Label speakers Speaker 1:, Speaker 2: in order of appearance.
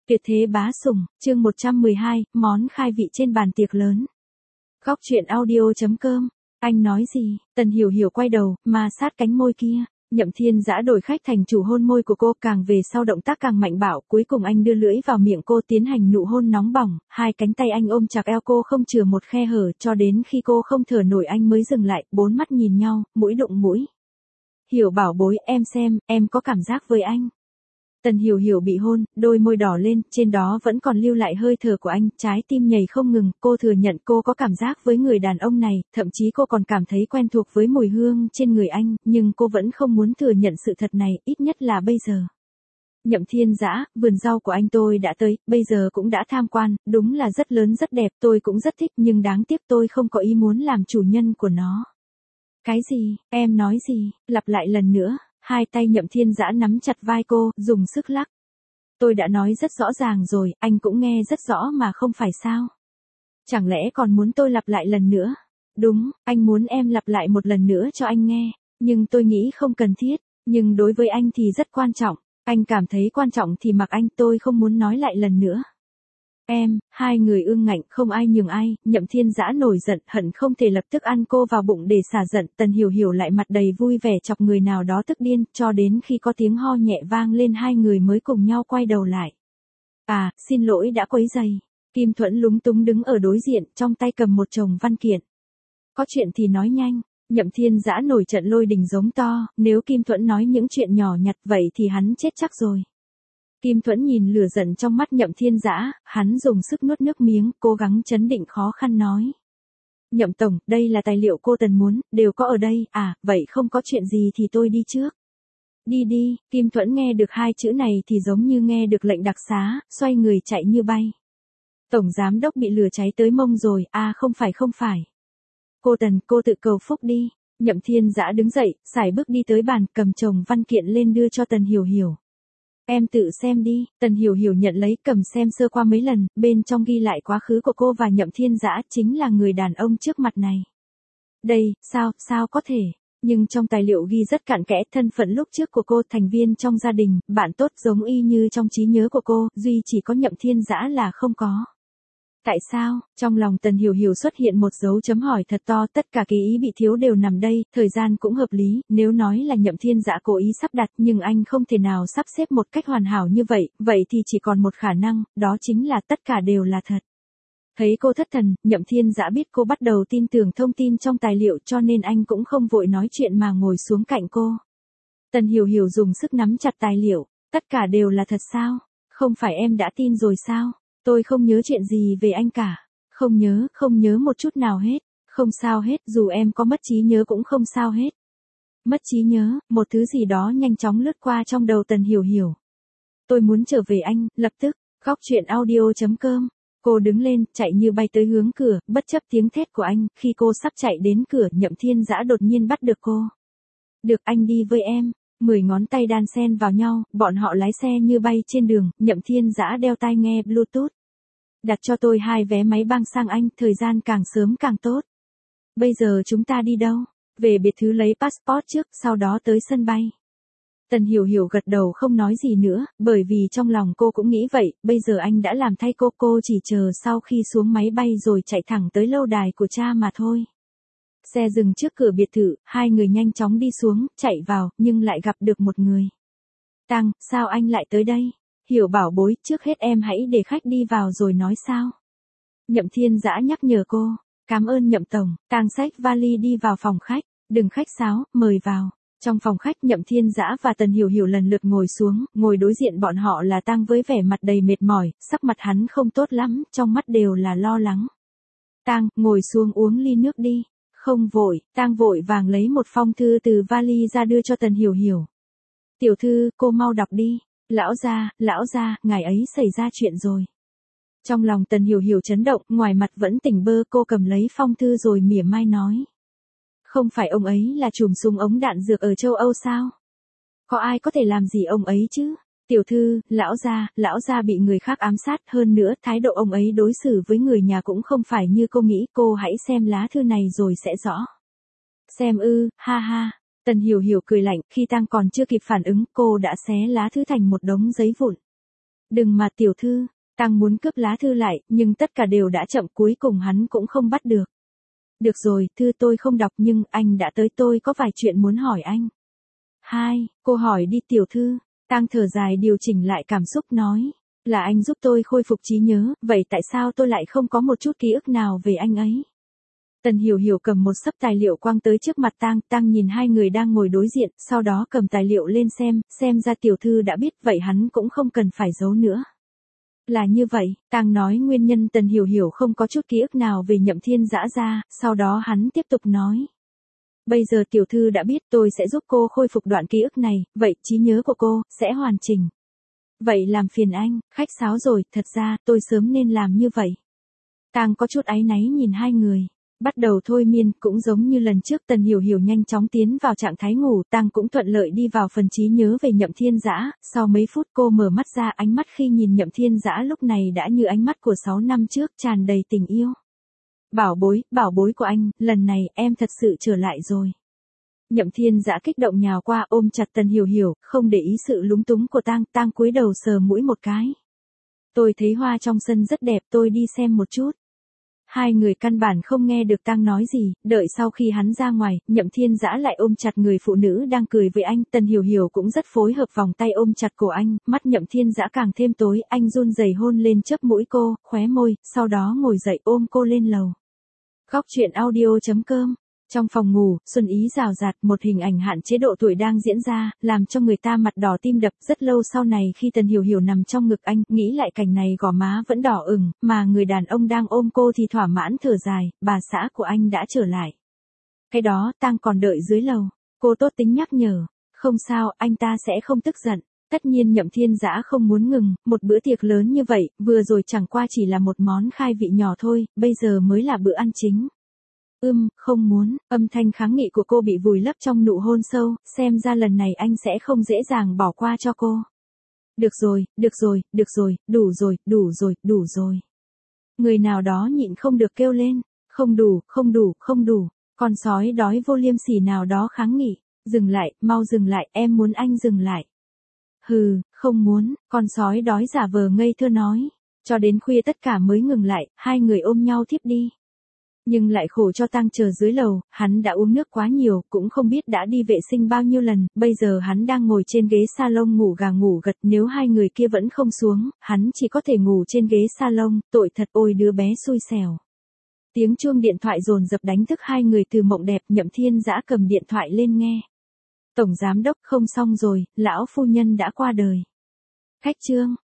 Speaker 1: Tuyệt thế bá sủng, chương 112, món khai vị trên bàn tiệc lớn. Góc truyện audio.com. Anh nói gì? Tần Hiểu Hiểu quay đầu, ma sát cánh môi kia. Nhậm Thiên Dã đổi khách thành chủ hôn môi của cô, càng về sau động tác càng mạnh bạo, cuối cùng anh đưa lưỡi vào miệng cô tiến hành nụ hôn nóng bỏng, hai cánh tay anh ôm chặt eo cô không chừa một khe hở, cho đến khi cô không thở nổi anh mới dừng lại, bốn mắt nhìn nhau, mũi đụng mũi. Hiểu bảo bối, em xem, em có cảm giác với anh. Tần Hiểu Hiểu bị hôn, đôi môi đỏ lên, trên đó vẫn còn lưu lại hơi thở của anh, trái tim nhảy không ngừng, cô thừa nhận cô có cảm giác với người đàn ông này, thậm chí cô còn cảm thấy quen thuộc với mùi hương trên người anh, nhưng cô vẫn không muốn thừa nhận sự thật này, ít nhất là bây giờ. Nhậm Thiên Dã, vườn rau của anh tôi đã tới, bây giờ cũng đã tham quan, đúng là rất lớn rất đẹp, tôi cũng rất thích, nhưng đáng tiếc tôi không có ý muốn làm chủ nhân của nó. Cái gì, em nói gì, lặp lại lần nữa. Hai tay Nhậm Thiên Dã nắm chặt vai cô, dùng sức lắc. Tôi đã nói rất rõ ràng rồi, anh cũng nghe rất rõ mà không phải sao. Chẳng lẽ còn muốn tôi lặp lại lần nữa? Đúng, anh muốn em lặp lại một lần nữa cho anh nghe. Nhưng tôi nghĩ không cần thiết. Nhưng đối với anh thì rất quan trọng. Anh cảm thấy quan trọng thì mặc anh, tôi không muốn nói lại lần nữa. Hai người ương ngạnh không ai nhường ai, Nhậm Thiên Dã nổi giận hận không thể lập tức ăn cô vào bụng để xả giận, Tần Hiểu Hiểu lại mặt đầy vui vẻ chọc người nào đó tức điên, cho đến khi có tiếng ho nhẹ vang lên hai người mới cùng nhau quay đầu lại. À, xin lỗi đã quấy rầy. Kim Thuẫn lúng túng đứng ở đối diện, trong tay cầm một chồng văn kiện. Có chuyện thì nói nhanh. Nhậm Thiên Dã nổi trận lôi đình giống to, nếu Kim Thuẫn nói những chuyện nhỏ nhặt vậy thì hắn chết chắc rồi. Kim Thuẫn nhìn lửa giận trong mắt Nhậm Thiên Dã, hắn dùng sức nuốt nước miếng, cố gắng trấn định khó khăn nói. Nhậm tổng, đây là tài liệu cô Tần muốn, đều có ở đây, à, vậy không có chuyện gì thì tôi đi trước. Đi đi, Kim Thuẫn nghe được hai chữ này thì giống như nghe được lệnh đặc xá, xoay người chạy như bay. Tổng giám đốc bị lửa cháy tới mông rồi, à không phải. Cô Tần, cô tự cầu phúc đi. Nhậm Thiên Dã đứng dậy, sải bước đi tới bàn, cầm chồng văn kiện lên đưa cho Tần Hiểu Hiểu. Em tự xem đi, Tần Hiểu Hiểu nhận lấy cầm xem sơ qua mấy lần, bên trong ghi lại quá khứ của cô và Nhậm Thiên Dã chính là người đàn ông trước mặt này. Đây, sao có thể, nhưng trong tài liệu ghi rất cặn kẽ thân phận lúc trước của cô, thành viên trong gia đình, bạn tốt giống y như trong trí nhớ của cô, duy chỉ có Nhậm Thiên Dã là không có. Tại sao? Trong lòng Tần Hiểu Hiểu xuất hiện một dấu chấm hỏi thật to, tất cả ký ý bị thiếu đều nằm đây, thời gian cũng hợp lý, nếu nói là Nhậm Thiên Dã cố ý sắp đặt nhưng anh không thể nào sắp xếp một cách hoàn hảo như vậy thì chỉ còn một khả năng, đó chính là tất cả đều là thật. Thấy cô thất thần, Nhậm Thiên Dã biết cô bắt đầu tin tưởng thông tin trong tài liệu cho nên anh cũng không vội nói chuyện mà ngồi xuống cạnh cô. Tần Hiểu Hiểu dùng sức nắm chặt tài liệu, tất cả đều là thật sao? Không phải em đã tin rồi sao? Tôi không nhớ chuyện gì về anh cả. Không nhớ một chút nào hết. Không sao hết, dù em có mất trí nhớ cũng không sao hết. Mất trí nhớ, một thứ gì đó nhanh chóng lướt qua trong đầu Tần Hiểu Hiểu. Tôi muốn trở về anh, lập tức. Góc truyện audio.com. Cô đứng lên, chạy như bay tới hướng cửa, bất chấp tiếng thét của anh, khi cô sắp chạy đến cửa, Nhậm Thiên Dã đột nhiên bắt được cô. Được, anh đi với em. 10 ngón tay đan xen vào nhau, bọn họ lái xe như bay trên đường, Nhậm Thiên Dã đeo tai nghe Bluetooth. Đặt cho tôi 2 vé máy băng sang Anh, thời gian càng sớm càng tốt. Bây giờ chúng ta đi đâu? Về biệt thự lấy passport trước, sau đó tới sân bay. Tần Hiểu Hiểu gật đầu không nói gì nữa, bởi vì trong lòng cô cũng nghĩ vậy, bây giờ anh đã làm thay cô chỉ chờ sau khi xuống máy bay rồi chạy thẳng tới lâu đài của cha mà thôi. Xe dừng trước cửa biệt thự, hai người nhanh chóng đi xuống, chạy vào, nhưng lại gặp được một người. Tăng, sao anh lại tới đây? Hiểu bảo bối, trước hết em hãy để khách đi vào rồi nói sao? Nhậm Thiên Dã nhắc nhở cô. Cảm ơn Nhậm tổng. Tăng xách vali đi vào phòng khách. Đừng khách sáo, mời vào. Trong phòng khách Nhậm Thiên Dã và Tần Hiểu Hiểu lần lượt ngồi xuống, ngồi đối diện bọn họ là Tăng với vẻ mặt đầy mệt mỏi, sắc mặt hắn không tốt lắm, trong mắt đều là lo lắng. Tăng, ngồi xuống uống ly nước đi. Không vội, Tăng vội vàng lấy một phong thư từ vali ra đưa cho Tần Hiểu Hiểu. Tiểu thư, cô mau đọc đi. Lão gia, ngài ấy xảy ra chuyện rồi. Trong lòng Tần Hiểu Hiểu chấn động, ngoài mặt vẫn tỉnh bơ, cô cầm lấy phong thư rồi mỉa mai nói. Không phải ông ấy là trùm súng ống đạn dược ở châu Âu sao? Có ai có thể làm gì ông ấy chứ? Tiểu thư, lão gia bị người khác ám sát, hơn nữa thái độ ông ấy đối xử với người nhà cũng không phải như cô nghĩ, cô hãy xem lá thư này rồi sẽ rõ. Xem ư, ha ha. Tần Hiểu Hiểu cười lạnh, khi Tăng còn chưa kịp phản ứng, cô đã xé lá thư thành một đống giấy vụn. Đừng mà tiểu thư, Tang muốn cướp lá thư lại, nhưng tất cả đều đã chậm, cuối cùng hắn cũng không bắt được. Được rồi, thư tôi không đọc nhưng anh đã tới, tôi có vài chuyện muốn hỏi anh. Cô hỏi đi tiểu thư. Tang thở dài điều chỉnh lại cảm xúc nói. Là anh giúp tôi khôi phục trí nhớ, vậy tại sao tôi lại không có một chút ký ức nào về anh ấy? Tần Hiểu Hiểu cầm một xấp tài liệu quăng tới trước mặt Tang nhìn hai người đang ngồi đối diện, sau đó cầm tài liệu lên xem ra tiểu thư đã biết, vậy hắn cũng không cần phải giấu nữa. Là như vậy, Tang nói nguyên nhân Tần Hiểu Hiểu không có chút ký ức nào về Nhậm Thiên Dã ra, sau đó hắn tiếp tục nói. Bây giờ tiểu thư đã biết, tôi sẽ giúp cô khôi phục đoạn ký ức này, vậy trí nhớ của cô sẽ hoàn chỉnh. Vậy làm phiền anh, khách sáo rồi, thật ra tôi sớm nên làm như vậy. Tang có chút áy náy nhìn hai người. Bắt đầu thôi miên, cũng giống như lần trước Tần Hiểu Hiểu nhanh chóng tiến vào trạng thái ngủ, Tang cũng thuận lợi đi vào phần trí nhớ về Nhậm Thiên Dã, sau mấy phút cô mở mắt ra, ánh mắt khi nhìn Nhậm Thiên Dã lúc này đã như ánh mắt của 6 năm trước, tràn đầy tình yêu. Bảo bối của anh, lần này em thật sự trở lại rồi. Nhậm Thiên Dã kích động nhào qua ôm chặt Tần Hiểu Hiểu, không để ý sự lúng túng của Tang cúi đầu sờ mũi một cái. Tôi thấy hoa trong sân rất đẹp, tôi đi xem một chút. Hai người căn bản không nghe được Tang nói gì, đợi sau khi hắn ra ngoài, Nhậm Thiên Dã lại ôm chặt người phụ nữ đang cười với anh, Tần Hiểu Hiểu cũng rất phối hợp vòng tay ôm chặt cổ anh, mắt Nhậm Thiên Dã càng thêm tối, anh run rẩy hôn lên chớp mũi cô, khóe môi, sau đó ngồi dậy ôm cô lên lầu. Góc truyện audio.com. Trong phòng ngủ, xuân ý rào rạt, một hình ảnh hạn chế độ tuổi đang diễn ra, làm cho người ta mặt đỏ tim đập. Rất lâu sau này khi Tần Hiểu Hiểu nằm trong ngực anh, nghĩ lại cảnh này gò má vẫn đỏ ửng, mà người đàn ông đang ôm cô thì thỏa mãn thở dài, bà xã của anh đã trở lại. Cái đó, Tang còn đợi dưới lầu. Cô tốt tính nhắc nhở. Không sao, anh ta sẽ không tức giận. Tất nhiên Nhậm Thiên Dã không muốn ngừng, một bữa tiệc lớn như vậy, vừa rồi chẳng qua chỉ là một món khai vị nhỏ thôi, bây giờ mới là bữa ăn chính. Không muốn, âm thanh kháng nghị của cô bị vùi lấp trong nụ hôn sâu, xem ra lần này anh sẽ không dễ dàng bỏ qua cho cô. Được rồi, đủ rồi. Người nào đó nhịn không được kêu lên, không đủ, con sói đói vô liêm sỉ nào đó kháng nghị, dừng lại, mau dừng lại, em muốn anh dừng lại. Hừ, không muốn, con sói đói giả vờ ngây thơ nói, cho đến khuya tất cả mới ngừng lại, hai người ôm nhau thiếp đi. Nhưng lại khổ cho Tang chờ dưới lầu, hắn đã uống nước quá nhiều, cũng không biết đã đi vệ sinh bao nhiêu lần, bây giờ hắn đang ngồi trên ghế salon ngủ gà ngủ gật, nếu hai người kia vẫn không xuống, hắn chỉ có thể ngủ trên ghế salon, tội thật, ôi đứa bé xui xẻo. Tiếng chuông điện thoại dồn dập đánh thức hai người từ mộng đẹp, Nhậm Thiên Dã cầm điện thoại lên nghe. Tổng giám đốc, không xong rồi, lão phu nhân đã qua đời. Khách Trương,